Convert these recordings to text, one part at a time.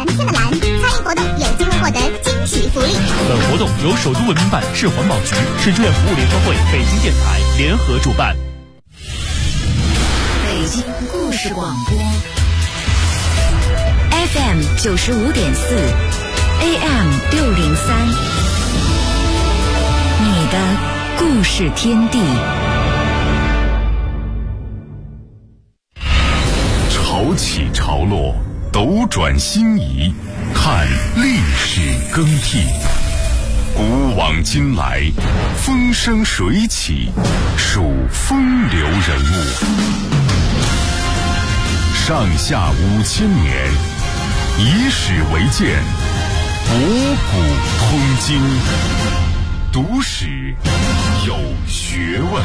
蓝天的蓝，参与活动有机会获得惊喜福利。 本活动由首都文明办、市环保局、市志愿服务联合会、北京电台联合主办。 北京故事广播 FM 95.4 AM 603，你的故事天地。 潮起潮落，斗转星移，看历史更替。古往今来，风生水起，数风流人物。上下5000年，以史为鉴，博古通今。读史有学问。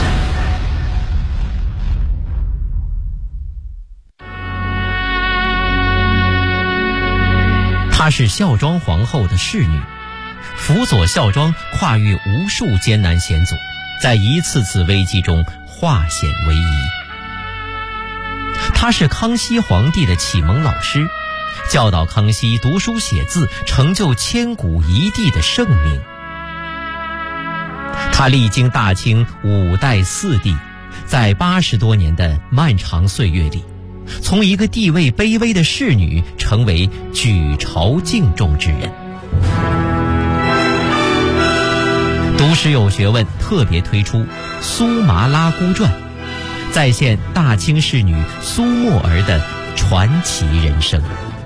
她是孝庄皇后的侍女，辅佐孝庄跨越无数艰难险阻，在一次次危机中化险为夷。她是康熙皇帝的启蒙老师，教导康熙读书写字，成就千古一帝的盛名。她历经大清5代4帝，在80多年的漫长岁月里，从一个地位卑微的侍女成为举朝敬重之人。读史有学问特别推出《苏麻拉姑传》，再现大清侍女苏沫儿的传奇人生。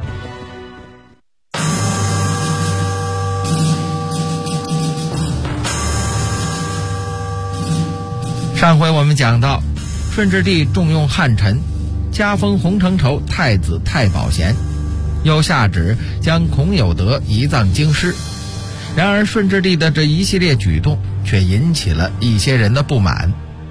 上回我们讲到，顺治帝重用汉臣，加封洪承畴太子太保衔，又下旨将孔有德移葬京师。然而顺治帝的这一系列举动却引起了一些人的不满。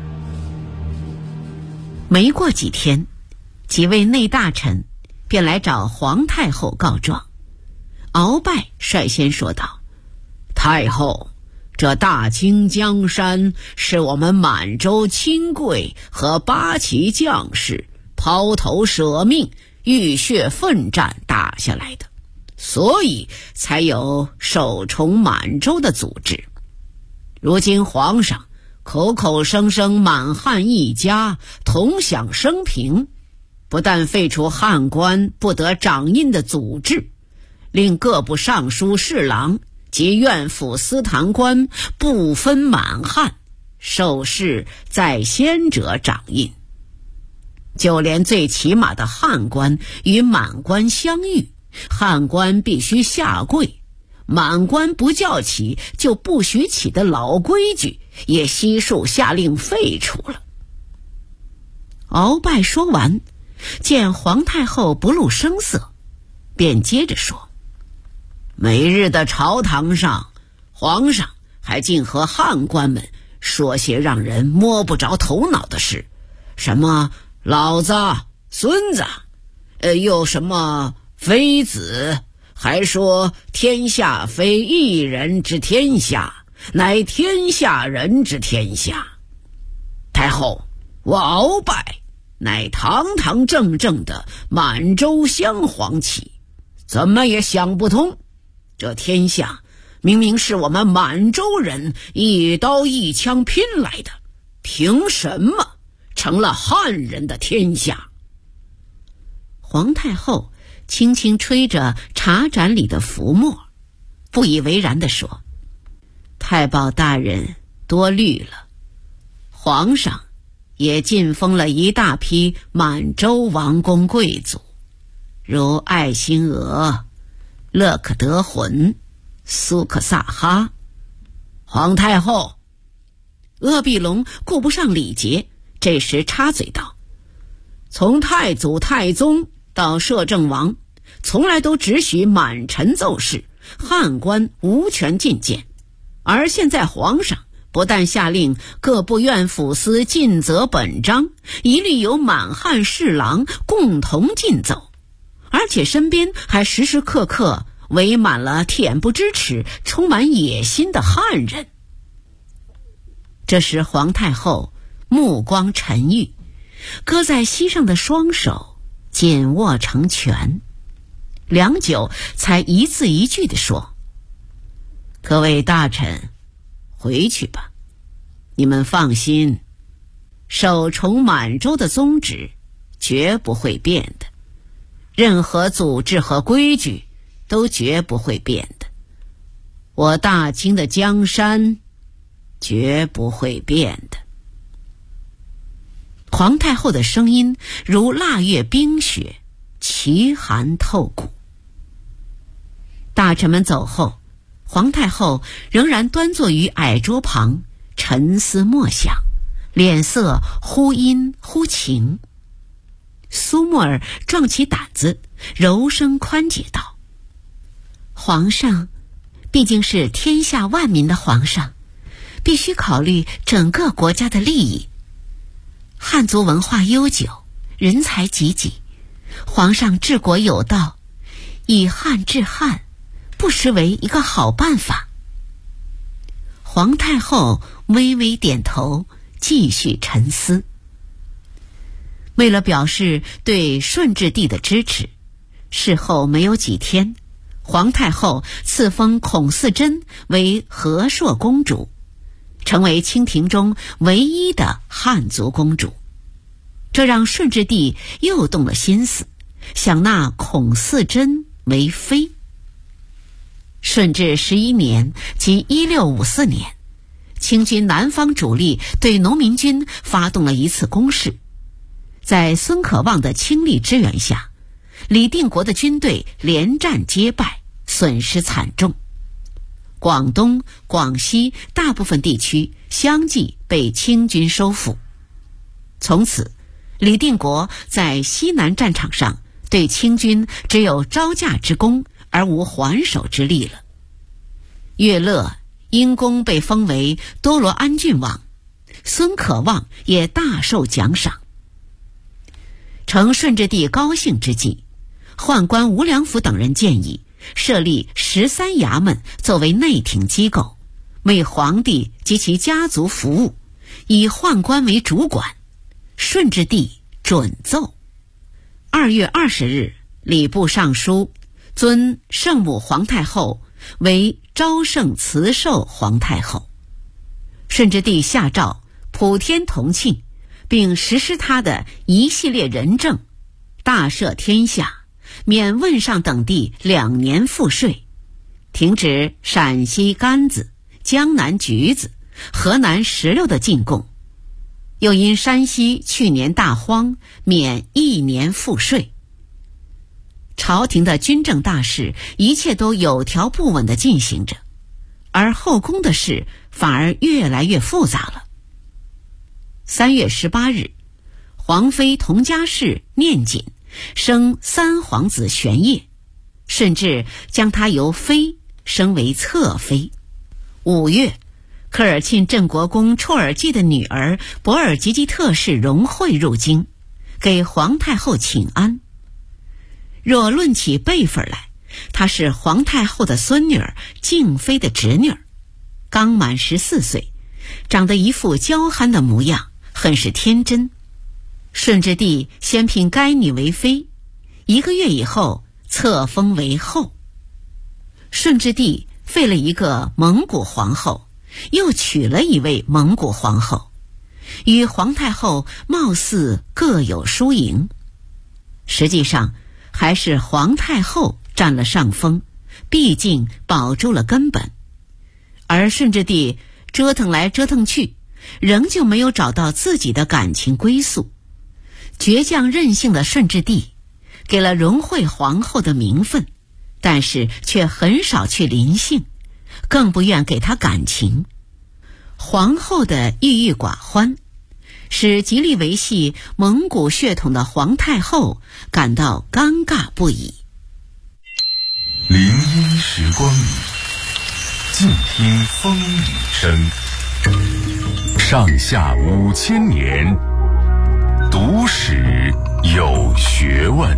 没过几天，几位内大臣便来找皇太后告状。鳌拜率先说道：太后，这大清江山是我们满洲亲贵和八旗将士抛头舍命、浴血奋战打下来的，所以才有首崇满洲的组织。如今皇上口口声声满汉一家，同享升平，不但废除汉官不得掌印的组织，令各部尚书侍郎及院府司坛官不分满汉，受事在先者掌印。就连最起码的汉官与满官相遇，汉官必须下跪，满官不叫起就不许起的老规矩也悉数下令废除了。鳌拜说完，见皇太后不露声色，便接着说：每日的朝堂上，皇上还竟和汉官们说些让人摸不着头脑的事，什么老子、孙子，又什么妃子，还说天下非一人之天下，乃天下人之天下。太后，我鳌拜乃堂堂正正的满洲镶黄旗，怎么也想不通，这天下明明是我们满洲人一刀一枪拼来的，凭什么成了汉人的天下？皇太后轻轻吹着茶盏里的浮沫，不以为然地说：太保大人多虑了，皇上也晋封了一大批满洲王公贵族，如爱新额、勒可德浑、苏克萨哈。皇太后，鄂必龙顾不上礼节，这时插嘴道：从太祖太宗到摄政王，从来都只许满臣奏事，汉官无权进谏。而现在皇上不但下令各部院府司尽责本章，一律由满汉侍郎共同进奏，而且身边还时时刻刻围满了恬不知耻、充满野心的汉人。这时皇太后目光沉郁，搁在膝上的双手紧握成拳， 良久才一字一句地说：“各位大臣，回去吧，你们放心，守崇满洲的宗旨绝不会变的，任何组织和规矩都绝不会变的，我大清的江山绝不会变的。”皇太后的声音如腊月冰雪，奇寒透骨。大臣们走后，皇太后仍然端坐于矮桌旁，沉思默想，脸色忽阴忽晴。苏沫儿壮起胆子，柔声宽解道：“皇上毕竟是天下万民的皇上，必须考虑整个国家的利益。汉族文化悠久，人才济济，皇上治国有道，以汉治汉，不失为一个好办法。”皇太后微微点头，继续沉思。为了表示对顺治帝的支持，事后没有几天，皇太后赐封孔四珍为和硕公主，成为清廷中唯一的汉族公主。这让顺治帝又动了心思，想纳孔四珍为妃。顺治11年，即1654年，清军南方主力对农民军发动了一次攻势，在孙可望的倾力支援下，李定国的军队连战皆败，损失惨重。广东、广西大部分地区相继被清军收复。从此，李定国在西南战场上对清军只有招架之功，而无还手之力了。岳乐因功被封为多罗安郡王，孙可望也大受奖赏。承顺治帝高兴之际，宦官吴良辅等人建议设立13衙门作为内廷机构，为皇帝及其家族服务，以宦官为主管。顺治帝准奏。2月20日，礼部尚书尊圣母皇太后为昭圣慈寿皇太后。顺治帝下诏普天同庆，并实施他的一系列仁政，大赦天下，免汶上等地2年赋税，停止陕西柑子、江南橘子、河南石榴的进贡，又因山西去年大荒，免1年赋税。朝廷的军政大事一切都有条不紊地进行着，而后宫的事反而越来越复杂了。3月18日，皇妃佟佳氏念锦生3皇子玄烨，甚至将他由妃升为侧妃。5月，科尔沁镇国公绰尔济的女儿博尔济吉特氏荣惠入京，给皇太后请安。若论起辈分来，她是皇太后的孙女儿敬妃的侄女儿，刚满14岁，长得一副娇憨的模样，很是天真。顺治帝先聘该女为妃，1个月以后册封为后。顺治帝废了一个蒙古皇后，又娶了一位蒙古皇后，与皇太后貌似各有输赢。实际上还是皇太后占了上风，毕竟保住了根本。而顺治帝折腾来折腾去，仍旧没有找到自己的感情归宿。倔强任性的顺治帝给了荣惠皇后的名分，但是却很少去临幸，更不愿给她感情。皇后的郁郁寡欢，使极力维系蒙古血统的皇太后感到尴尬不已。 林荫时光里，静听风雨声。上下5000年，读史有学问。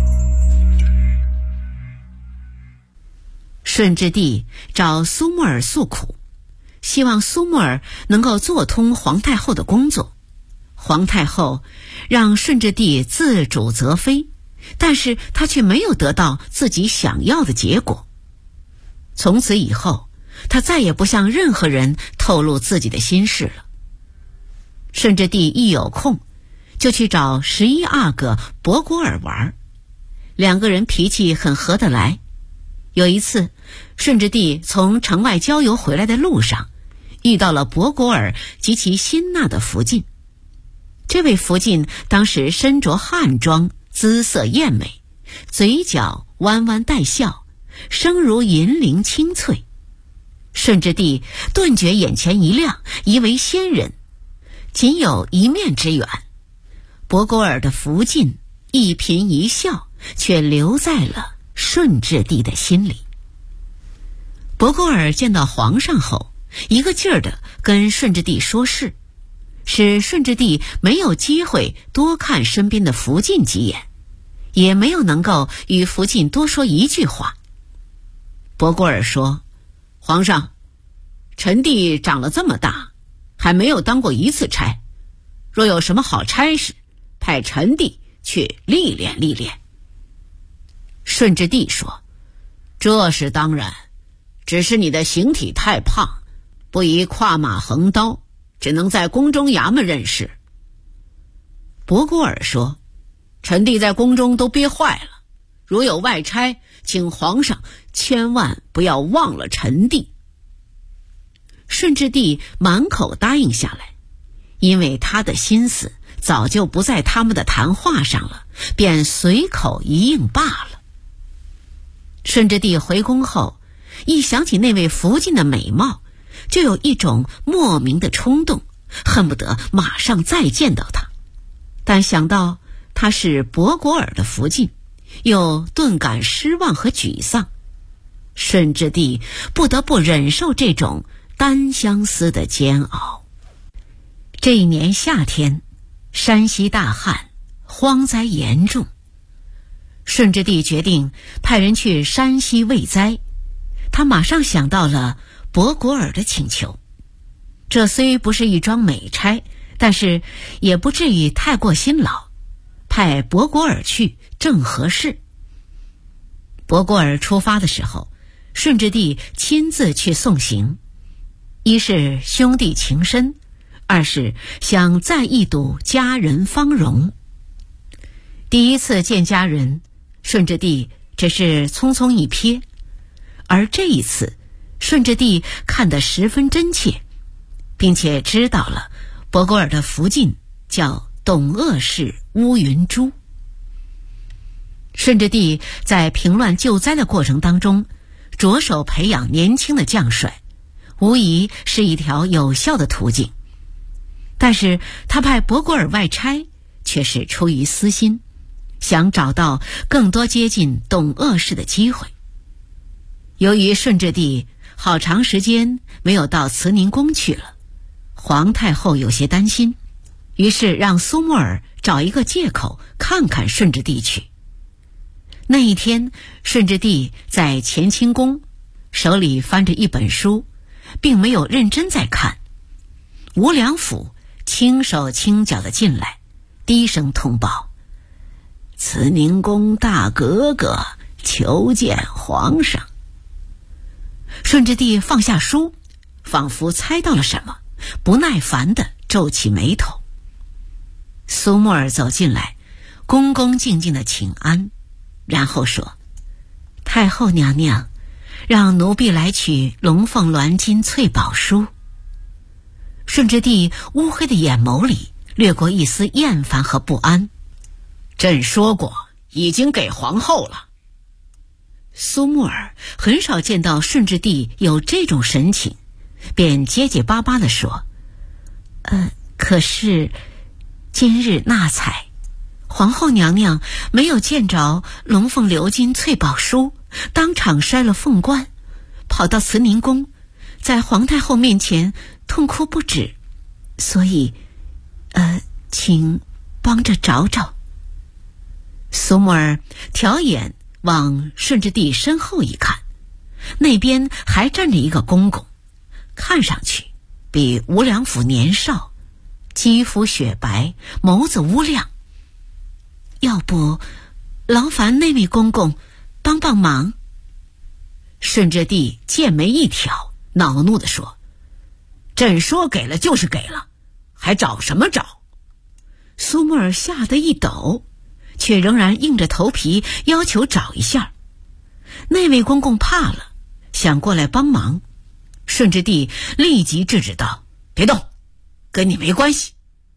顺治帝找苏沫儿诉苦，希望苏沫儿能够做通皇太后的工作。皇太后让顺治帝自主择妃， 但是他却没有得到自己想要的结果。从此以后，他再也不向任何人透露自己的心事了。顺治帝一有空就去找11阿哥博果尔玩，两个人脾气很合得来。有一次，顺治帝从城外郊游回来的路上，遇到了博果尔及其新纳的福晋。这位福晋当时身着汉装，姿色艳美，嘴角弯弯带笑，声如银铃清脆。顺治帝顿觉眼前一亮，疑为仙人。仅有一面之缘，博果尔的福晋一颦一笑却留在了顺治帝的心里。博果尔见到皇上后，一个劲儿地跟顺治帝说事，使顺治帝没有机会多看身边的福晋几眼，也没有能够与福晋多说一句话。博果尔说：“皇上，臣弟长了这么大，还没有当过一次差，若有什么好差事，派臣弟去历练历练。”顺治帝说：“这是当然，只是你的形体太胖，不宜跨马横刀，只能在宫中衙门任事。”博果尔说：“臣弟在宫中都憋坏了，如有外差，请皇上千万不要忘了臣弟。”顺治帝满口答应下来，因为他的心思早就不在他们的谈话上了，便随口一应罢了。顺治帝回宫后，一想起那位福晋的美貌，就有一种莫名的冲动，恨不得马上再见到他。但想到他是博果尔的福晋，又顿感失望和沮丧。顺治帝不得不忍受这种单相思的煎熬。这一年夏天，山西大旱，荒灾严重。顺治帝决定派人去山西慰灾，他马上想到了博果尔的请求。这虽不是一桩美差，但是也不至于太过辛劳，派博果尔去正合适。博果尔出发的时候，顺治帝亲自去送行，一是兄弟情深，二是想再一睹家人芳容。第一次见家人，顺治帝只是匆匆一瞥，而这一次顺治帝看得十分真切，并且知道了博果尔的福晋叫董鄂氏乌云珠。顺治帝在平乱救灾的过程当中，着手培养年轻的将帅，无疑是一条有效的途径。但是他派博果尔外差，却是出于私心，想找到更多接近董鄂氏的机会。由于顺治帝好长时间没有到慈宁宫去了，皇太后有些担心，于是让苏木尔找一个借口看看顺治帝去。那一天，顺治帝在乾清宫，手里翻着一本书，并没有认真在看。吴良辅轻手轻脚地进来，低声通报：“慈宁宫大格格求见皇上。”顺治帝放下书，仿佛猜到了什么，不耐烦地皱起眉头。苏木尔走进来，恭恭敬敬地请安，然后说：“太后娘娘，让奴婢来取龙凤鸾金翠宝书。”顺治帝乌黑的眼眸里掠过一丝厌烦和不安。“朕说过，已经给皇后了。”苏木尔很少见到顺治帝有这种神情，便结结巴巴地说：“可是今日纳采，皇后娘娘没有见着龙凤鎏金翠宝书，当场摔了凤冠，跑到慈宁宫，在皇太后面前痛哭不止，所以请帮着找找。”苏木尔瞟眼往顺治帝身后一看，那边还站着一个公公，看上去比吴良辅年少，肌肤雪白，眸子乌亮。“要不劳烦那位公公帮帮忙。顺治帝剑眉一挑，恼怒地说：朕说给了就是给了，还找什么找？苏沫儿吓得一抖，却仍然硬着头皮要求找一下。那位公公怕了，想过来帮忙，顺治帝立即制止道：别动，跟你没关系。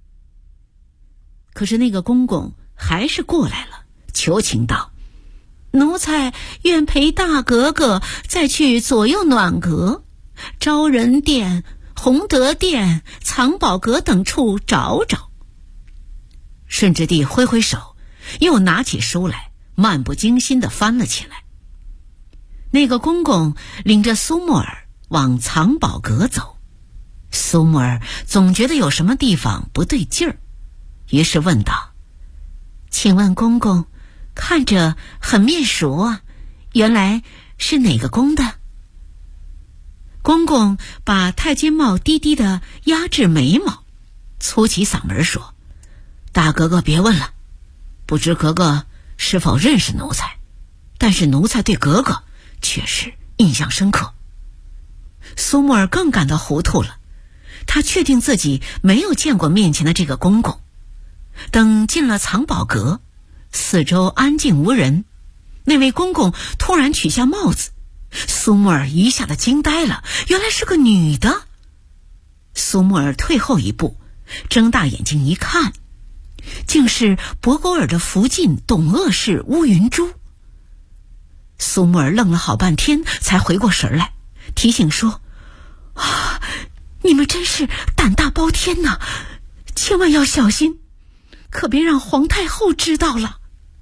可是那个公公还是过来了，求情道：奴才愿陪大格格再去左右暖阁、昭仁殿、弘德殿、藏宝阁等处找找。顺治帝挥挥手，又拿起书来，漫不经心地翻了起来。那个公公领着苏沫儿往藏宝阁走，苏沫儿总觉得有什么地方不对劲儿，于是问道：请问公公，看着很面熟啊，原来是哪个宫的？公公把太监帽低低地压至眉毛，粗起嗓门说：大格格别问了，不知格格是否认识奴才，但是奴才对格格确实印象深刻。苏沫儿更感到糊涂了，他确定自己没有见过面前的这个公公。等进了藏宝阁，四周安静无人，那位公公突然取下帽子，苏沫儿一下子惊呆了，原来是个女的。苏沫儿退后一步，睁大眼睛一看，竟是博古尔的福晋董鄂氏乌云珠。苏沫儿愣了好半天才回过神来，提醒说：你们真是胆大包天呐，千万要小心，可别让皇太后知道了。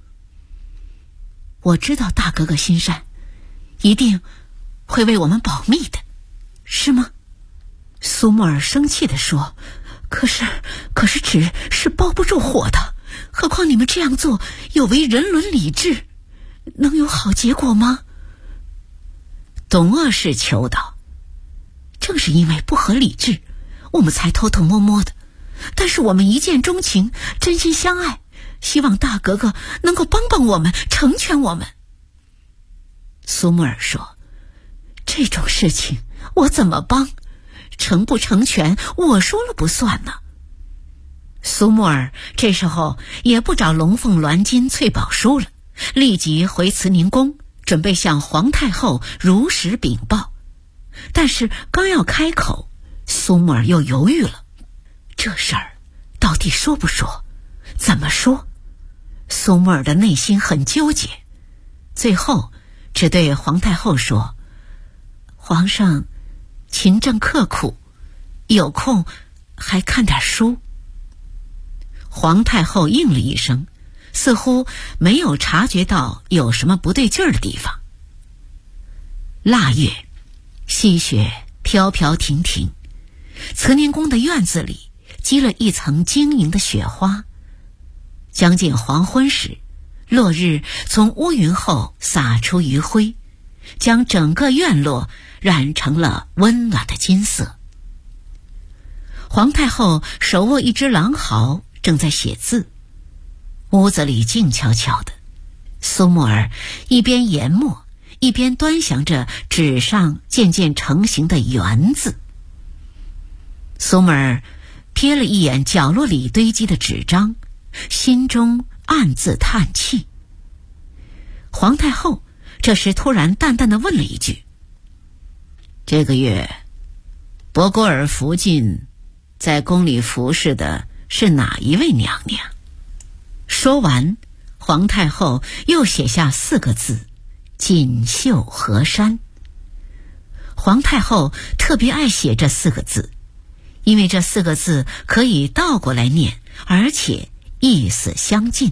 我知道大格格心善，一定会为我们保密的，是吗？苏沫儿生气地说：可是纸是包不住火的，何况你们这样做有违人伦礼制，能有好结果吗？董鄂氏求道：正是因为不合理智，我们才偷偷摸摸的，但是我们一见钟情，真心相爱，希望大格格能够帮帮我们，成全我们。苏沫儿说：这种事情我怎么帮？成不成全我说了不算呢。苏沫儿这时候也不找龙凤鸾金翠宝书了，立即回慈宁宫，准备向皇太后如实禀报。但是刚要开口，苏沫儿又犹豫了，这事儿到底说不说，怎么说？苏沫儿的内心很纠结，最后只对皇太后说：皇上勤政刻苦，有空还看点书。皇太后应了一声，似乎没有察觉到有什么不对劲儿的地方。腊月，细雪飘飘停停，慈宁宫的院子里积了一层晶莹的雪花。将近黄昏时，落日从乌云后洒出余晖，将整个院落染成了温暖的金色。皇太后手握一只狼毫，正在写字。屋子里静悄悄的，苏沫儿一边研墨，一边端详着纸上渐渐成型的圆字。苏沫儿瞥了一眼角落里堆积的纸张，心中暗自叹气。皇太后这时突然淡淡地问了一句：这个月博古尔福晋在宫里服侍的是哪一位娘娘？说完，皇太后又写下4个字：锦绣河山。皇太后特别爱写这4个字，因为这4个字可以倒过来念，而且意思相近。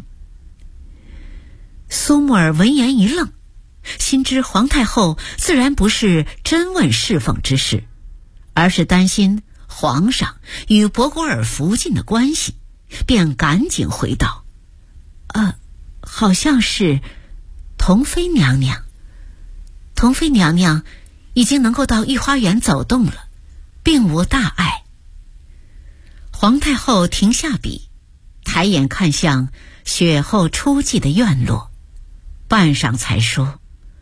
苏沫儿闻言一愣，心知皇太后自然不是真问侍奉之事，而是担心皇上与博古尔福晋的关系，便赶紧回道：好像是同妃娘娘。同妃娘娘已经能够到御花园走动了，并无大碍。皇太后停下笔，抬眼看向雪后初霁的院落， 半晌才说：“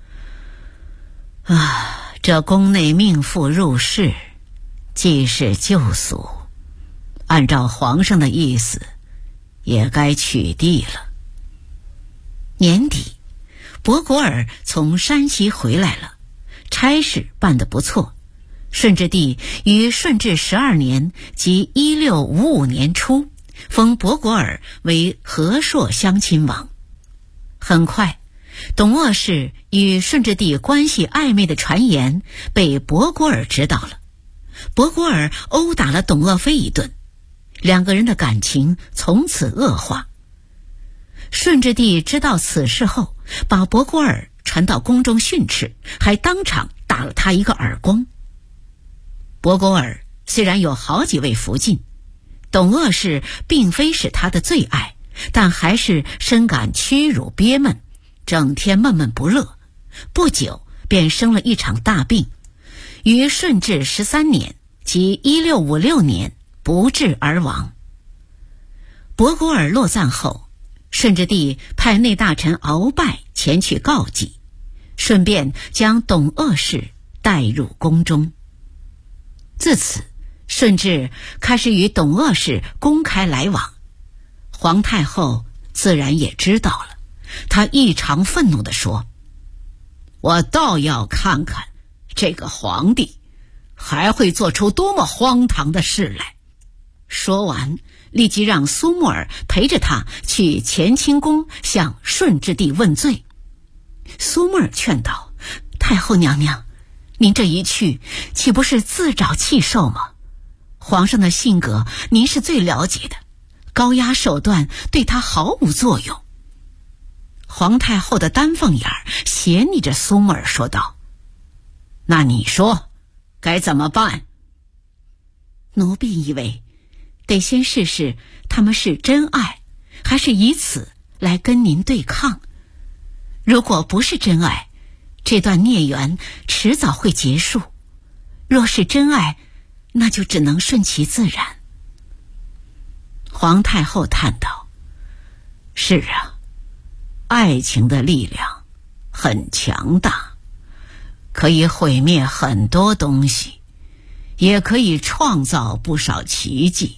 这宫内命妇入室，既是旧俗，按照皇上的意思，也该取缔了。”年底，博果尔从山西回来了，差事办得不错。顺治帝于顺治12年即1655年初，封博果尔为和硕乡亲王。很快，董鄂氏与顺治帝关系暧昧的传言被博果尔知道了。博果尔殴打了董鄂妃一顿，两个人的感情从此恶化。顺治帝知道此事后，把博果尔传到宫中训斥，还当场打了他一个耳光。博果尔虽然有好几位福晋，董鄂氏并非是他的最爱，但还是深感屈辱憋闷，整天闷闷不乐。不久便生了一场大病，于顺治13年即1656年不治而亡。博果尔落葬后，顺治帝派内大臣鳌拜前去告祭，顺便将董鄂氏带入宫中。自此，顺治开始与董鄂氏公开来往。皇太后自然也知道了，她异常愤怒地说：“我倒要看看这个皇帝还会做出多么荒唐的事来。”说完，立即让苏木尔陪着他去乾清宫向顺治帝问罪。苏木尔劝道：“太后娘娘，您这一去岂不是自找气受吗？皇上的性格您是最了解的，高压手段对他毫无作用。”皇太后的丹凤眼斜睨着苏木尔说道：“那你说该怎么办？”奴婢以为得先试试他们是真爱，还是以此来跟您对抗。如果不是真爱，这段孽缘迟早会结束；若是真爱，那就只能顺其自然。皇太后叹道：“是啊，爱情的力量很强大，可以毁灭很多东西，也可以创造不少奇迹。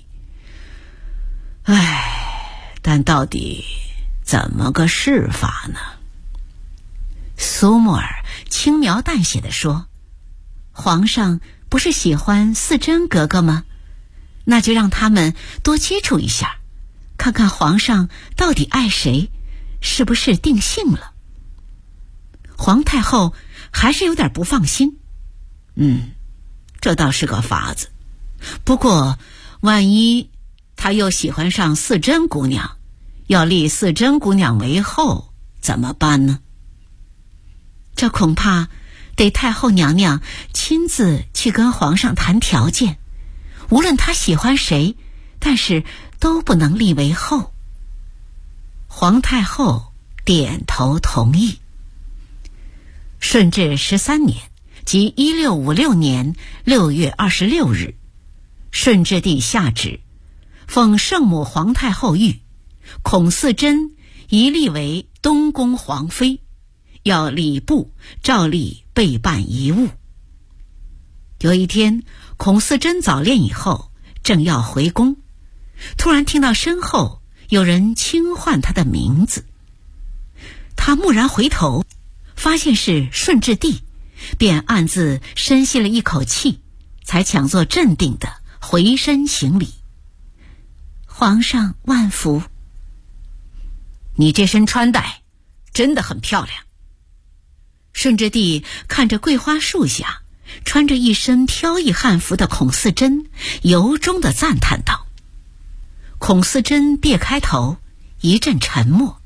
但到底怎么个试法呢？”苏木尔轻描淡写地说：“皇上不是喜欢四珍格格吗？那就让他们多接触一下，看看皇上到底爱谁，是不是定性了。”皇太后还是有点不放心。这倒是个法子，不过万一他又喜欢上四珍姑娘，要立四珍姑娘为后，怎么办呢？这恐怕得太后娘娘亲自去跟皇上谈条件，无论他喜欢谁，但是都不能立为后。皇太后点头同意。顺治13年即1656年6月26日，顺治帝下旨，奉圣母皇太后谕，孔四珍宜立为东宫皇妃，要礼部照例备办遗物。有一天，孔四珍早练以后，正要回宫，突然听到身后有人轻唤他的名字。他蓦然回头，发现是顺治帝，便暗自深吸了一口气，才强作镇定地回身行礼：“皇上万福。”“你这身穿戴真的很漂亮。”顺治帝看着桂花树下穿着一身飘逸汉服的孔四珍，由衷地赞叹道。孔四珍别开头，一阵沉默。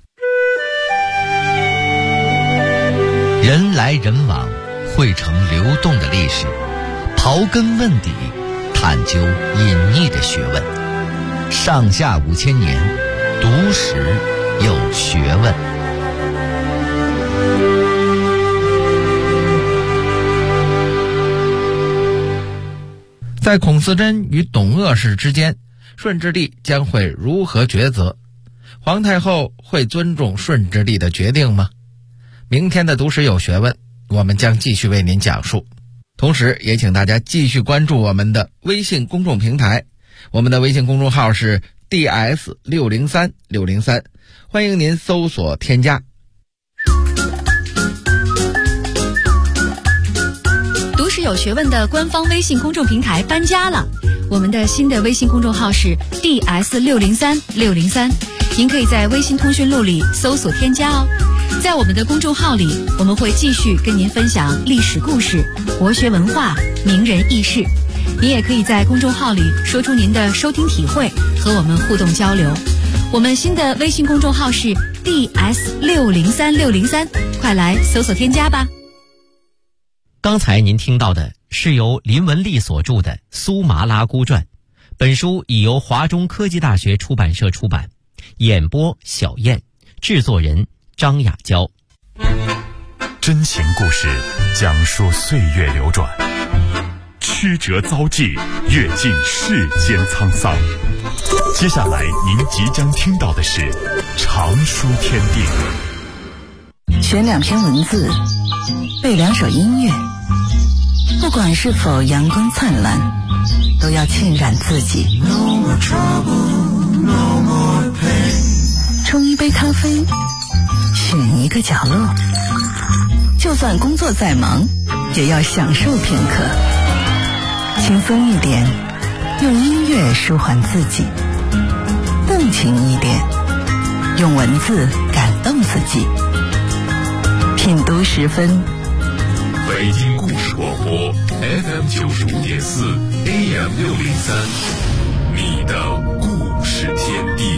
人来人往，汇成流动的历史，刨根问底，探究隐匿的学问。上下5000年，读史有学问。在孔四珍与董鄂氏之间，顺治帝将会如何抉择？皇太后会尊重顺治帝的决定吗？ 明天的读史有学问，我们将继续为您讲述。同时也请大家继续关注我们的微信公众平台，我们的微信公众号是 DS603603，欢迎您搜索添加。 读史有学问的官方微信公众平台搬家了，我们的新的微信公众号是 DS603603，您可以在微信通讯录里搜索添加哦。在我们的公众号里，我们会继续跟您分享历史故事、国学文化、名人轶事。您也可以在公众号里说出您的收听体会，和我们互动交流。我们新的微信公众号是 DS603603，快来搜索添加吧。 刚才您听到的是由林文丽所著的《苏麻拉姑传》，本书已由华中科技大学出版社出版，演播小燕，制作人张雅娇。 真情故事讲述岁月流转，曲折遭际，阅尽世间沧桑。接下来您即将听到的是长书天地。 选2篇文字，背2首音乐，不管是否阳光灿烂，都要浸染自己。冲一杯咖啡，选一个角落，就算工作再忙，也要享受片刻。轻松一点，用音乐舒缓自己；动情一点，用文字感动自己。品读10分， 北京故事广播 FM95.4 AM603，你的故事天地。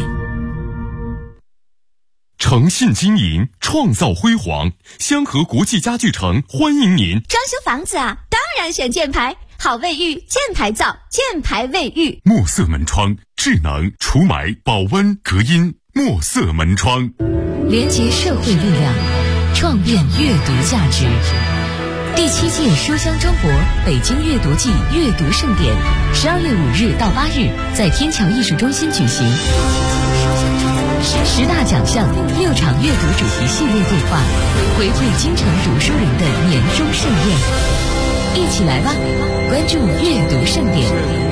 诚信经营，创造辉煌，香河国际家具城欢迎您。 装修房子啊，当然选箭牌，好卫浴，箭牌造，箭牌卫浴。 墨色门窗，智能除霾、保温、隔音，墨色门窗。 连结社会力量，创变阅读价值。第7届书香中国北京阅读季阅读盛典，12月5日到8日在天桥艺术中心举行。10大奖项，6场阅读主题系列对话，回馈京城读书人的年终盛宴。一起来吧，关注阅读盛典。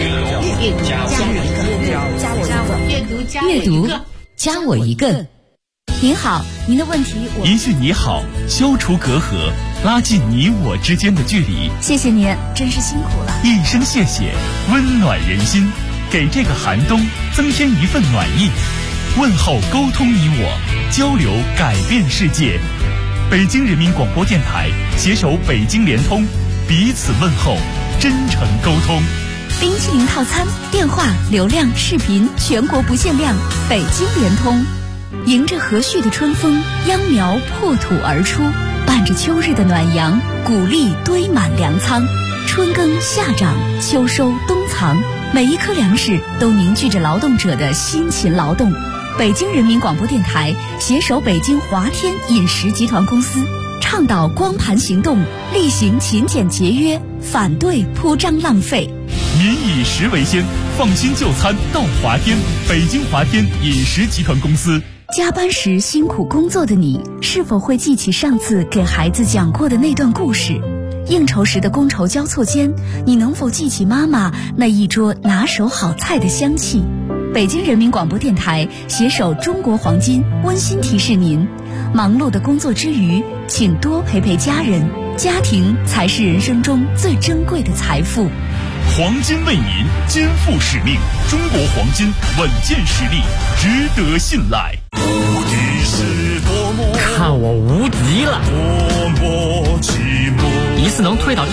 阅读加我一个。 您好，您的问题我一句你好，消除隔阂，拉近你我之间的距离。 谢谢您，真是辛苦了。 一声谢谢，温暖人心，给这个寒冬增添一份暖意。问候沟通你我，交流改变世界。北京人民广播电台携手北京联通，彼此问候，真诚沟通。 冰淇淋套餐，电话、流量、视频全国不限量，北京联通。迎着和煦的春风，秧苗破土而出，伴着秋日的暖阳，谷粒堆满粮仓。春耕夏长，秋收冬藏，每一颗粮食都凝聚着劳动者的辛勤劳动。北京人民广播电台携手北京华天饮食集团公司，倡导光盘行动，厉行勤俭节约，反对铺张浪费。 民以食为先，放心就餐到华天，北京华天饮食集团公司。 加班时辛苦工作的你，是否会记起上次给孩子讲过的那段故事？应酬时的觥筹交错间，你能否记起妈妈那一桌拿手好菜的香气？北京人民广播电台携手中国黄金，温馨提示您：忙碌的工作之余，请多陪陪家人，家庭才是人生中最珍贵的财富。 黄金为您肩负使命，中国黄金稳健实力，值得信赖。无敌是多么， 看我无敌了！ 多么寂寞， 一次能推倒